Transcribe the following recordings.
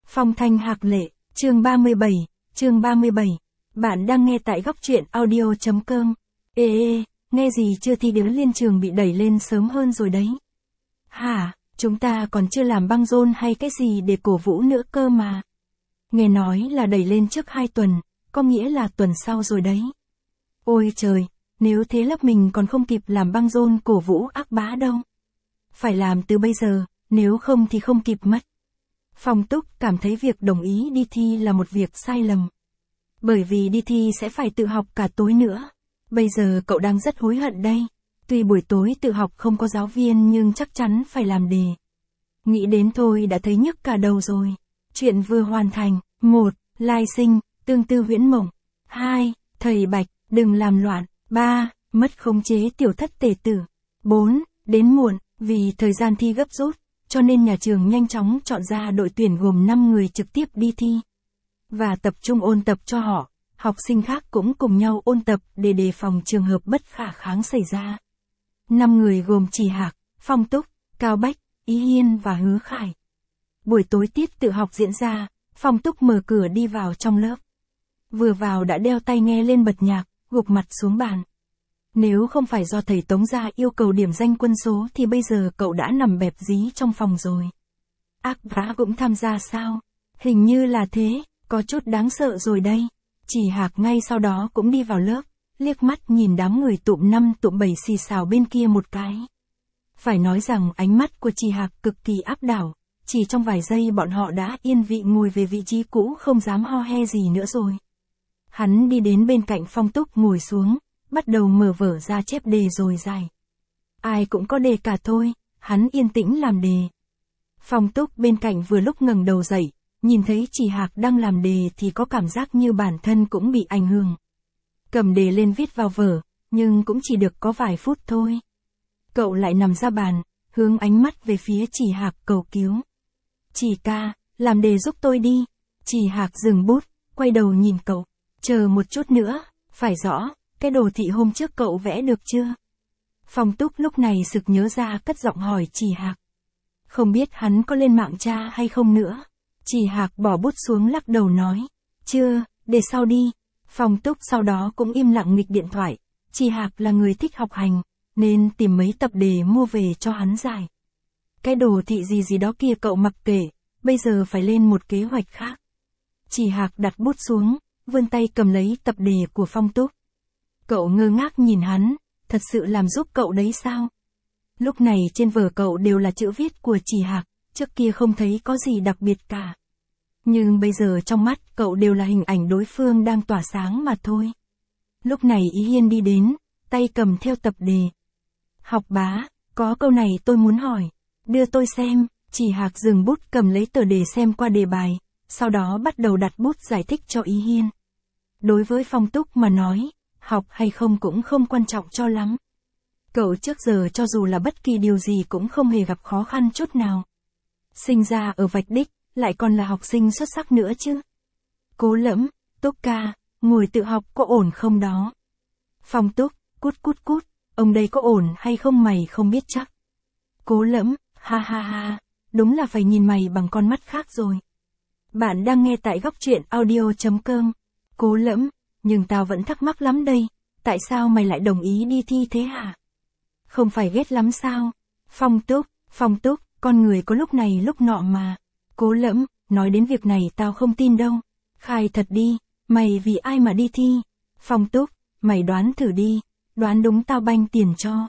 Phong Thanh Hạc Lệ, chương 37, chương 37. Bạn đang nghe tại góc truyện audio.com. Ê, nghe gì chưa thi đứa liên trường bị đẩy lên sớm hơn rồi đấy. Hả, chúng ta còn chưa làm băng rôn hay cái gì để cổ vũ nữa cơ mà. Nghe nói là đẩy lên trước 2 tuần, có nghĩa là tuần sau rồi đấy. Ôi trời, nếu thế lớp mình còn không kịp làm băng rôn cổ vũ ác bá đâu. Phải làm từ bây giờ, nếu không thì không kịp mất. Phong Túc cảm thấy việc đồng ý đi thi là một việc sai lầm. Bởi vì đi thi sẽ phải tự học cả tối nữa. Bây giờ cậu đang rất hối hận đây. Tuy buổi tối tự học không có giáo viên nhưng chắc chắn phải làm đề. Nghĩ đến thôi đã thấy nhức cả đầu rồi. Chuyện vừa hoàn thành. 1. Lai sinh, tương tư huyễn mộng. 2. Thầy Bạch, đừng làm loạn. 3. Mất khống chế tiểu thất tể tử. 4. Đến muộn, vì thời gian thi gấp rút, cho nên nhà trường nhanh chóng chọn ra đội tuyển gồm 5 người trực tiếp đi thi. Và tập trung ôn tập cho họ, học sinh khác cũng cùng nhau ôn tập để đề phòng trường hợp bất khả kháng xảy ra. 5 người gồm Trì Hạc, Phong Túc, Cao Bách, Ý Hiên và Hứa Khải. Buổi tối tiết tự học diễn ra, Phong Túc mở cửa đi vào trong lớp. Vừa vào đã đeo tai nghe lên bật nhạc, gục mặt xuống bàn. Nếu không phải do thầy Tống Gia yêu cầu điểm danh quân số thì bây giờ cậu đã nằm bẹp dí trong phòng rồi. Ác bá cũng tham gia sao? Hình như là thế, có chút đáng sợ rồi đây. Trì Hạc ngay sau đó cũng đi vào lớp, liếc mắt nhìn đám người tụm 5 tụm 7 xì xào bên kia một cái. Phải nói rằng ánh mắt của Trì Hạc cực kỳ áp đảo, chỉ trong vài giây bọn họ đã yên vị ngồi về vị trí cũ không dám ho he gì nữa rồi. Hắn đi đến bên cạnh Phong Túc ngồi xuống, bắt đầu mở vở ra chép đề rồi giải. Ai cũng có đề cả thôi, hắn yên tĩnh làm đề. Phong Túc bên cạnh vừa lúc ngẩng đầu dậy, nhìn thấy Trì Hạc đang làm đề thì có cảm giác như bản thân cũng bị ảnh hưởng. Cầm đề lên viết vào vở, nhưng cũng chỉ được có vài phút thôi. Cậu lại nằm ra bàn, hướng ánh mắt về phía Trì Hạc cầu cứu. Trì ca, làm đề giúp tôi đi. Trì Hạc dừng bút, quay đầu nhìn cậu. Chờ một chút nữa, phải rõ, cái đồ thị hôm trước cậu vẽ được chưa? Phong Túc lúc này sực nhớ ra cất giọng hỏi Trì Hạc. Không biết hắn có lên mạng tra hay không nữa. Trì Hạc bỏ bút xuống lắc đầu nói. Chưa, để sau đi. Phong Túc sau đó cũng im lặng nghịch điện thoại. Trì Hạc là người thích học hành, nên tìm mấy tập đề mua về cho hắn giải. Cái đồ thị gì đó kia cậu mặc kệ, bây giờ phải lên một kế hoạch khác. Trì Hạc đặt bút xuống, vươn tay cầm lấy tập đề của Phong Túc. Cậu ngơ ngác nhìn hắn, thật sự làm giúp cậu đấy sao? Lúc này trên vở cậu đều là chữ viết của Trì Hạc, trước kia không thấy có gì đặc biệt cả. Nhưng bây giờ trong mắt cậu đều là hình ảnh đối phương đang tỏa sáng mà thôi. Lúc này Ý Hiên đi đến, tay cầm theo tập đề. Học bá, có câu này tôi muốn hỏi, đưa tôi xem. Trì Hạc dừng bút cầm lấy tờ đề xem qua đề bài, sau đó bắt đầu đặt bút giải thích cho Ý Hiên. Đối với Phong Túc mà nói, học hay không cũng không quan trọng cho lắm. Cậu trước giờ cho dù là bất kỳ điều gì cũng không hề gặp khó khăn chút nào. Sinh ra ở Vạch Đích, lại còn là học sinh xuất sắc nữa chứ. Cố Lẫm, Túc ca, ngồi tự học có ổn không đó? Phong Túc, cút cút cút, ông đây có ổn hay không mày không biết chắc. Cố Lẫm, ha ha ha, đúng là phải nhìn mày bằng con mắt khác rồi. Bạn đang nghe tại góc truyện audio.com. Cố Lẫm, nhưng tao vẫn thắc mắc lắm đây, tại sao mày lại đồng ý đi thi thế hả? Không phải ghét lắm sao? Phong Túc, con người có lúc này lúc nọ mà. Cố Lẫm, nói đến việc này tao không tin đâu. Khai thật đi, mày vì ai mà đi thi? Phong Túc, mày đoán thử đi, đoán đúng tao banh tiền cho.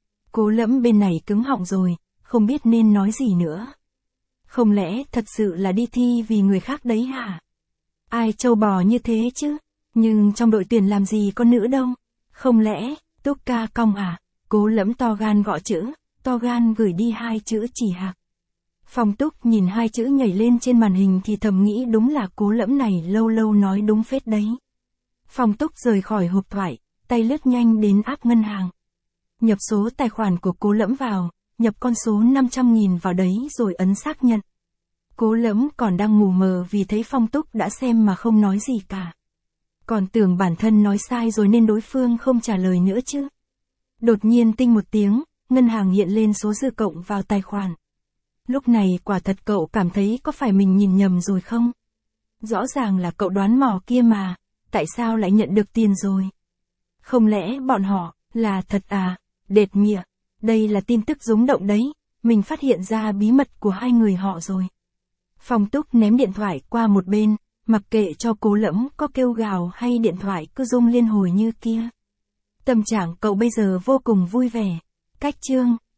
Cố Lẫm bên này cứng họng rồi, không biết nên nói gì nữa. Không lẽ thật sự là đi thi vì người khác đấy hả? Ai trâu bò như thế chứ? Nhưng trong đội tuyển làm gì có nữ đâu. Không lẽ, Túc ca cong à? Cố Lẫm to gan gõ chữ, to gan gửi đi 2 chữ Trì Hạc. Phong Túc nhìn 2 chữ nhảy lên trên màn hình thì thầm nghĩ đúng là Cố Lẫm này lâu lâu nói đúng phết đấy. Phong Túc rời khỏi hộp thoại, tay lướt nhanh đến app ngân hàng. Nhập số tài khoản của Cố Lẫm vào, nhập con số 500.000 vào đấy rồi ấn xác nhận. Cố Lẫm còn đang mù mờ vì thấy Phong Túc đã xem mà không nói gì cả. Còn tưởng bản thân nói sai rồi nên đối phương không trả lời nữa chứ. Đột nhiên tinh một tiếng, ngân hàng hiện lên số dư cộng vào tài khoản. Lúc này quả thật cậu cảm thấy có phải mình nhìn nhầm rồi không? Rõ ràng là cậu đoán mò kia mà, tại sao lại nhận được tiền rồi? Không lẽ bọn họ, là thật à? Đệt mịa, đây là tin tức rúng động đấy, mình phát hiện ra bí mật của hai người họ rồi. Phong Túc ném điện thoại qua một bên, mặc kệ cho Cố Lẫm có kêu gào hay điện thoại cứ rung liên hồi như kia. Tâm trạng cậu bây giờ vô cùng vui vẻ. Cách chương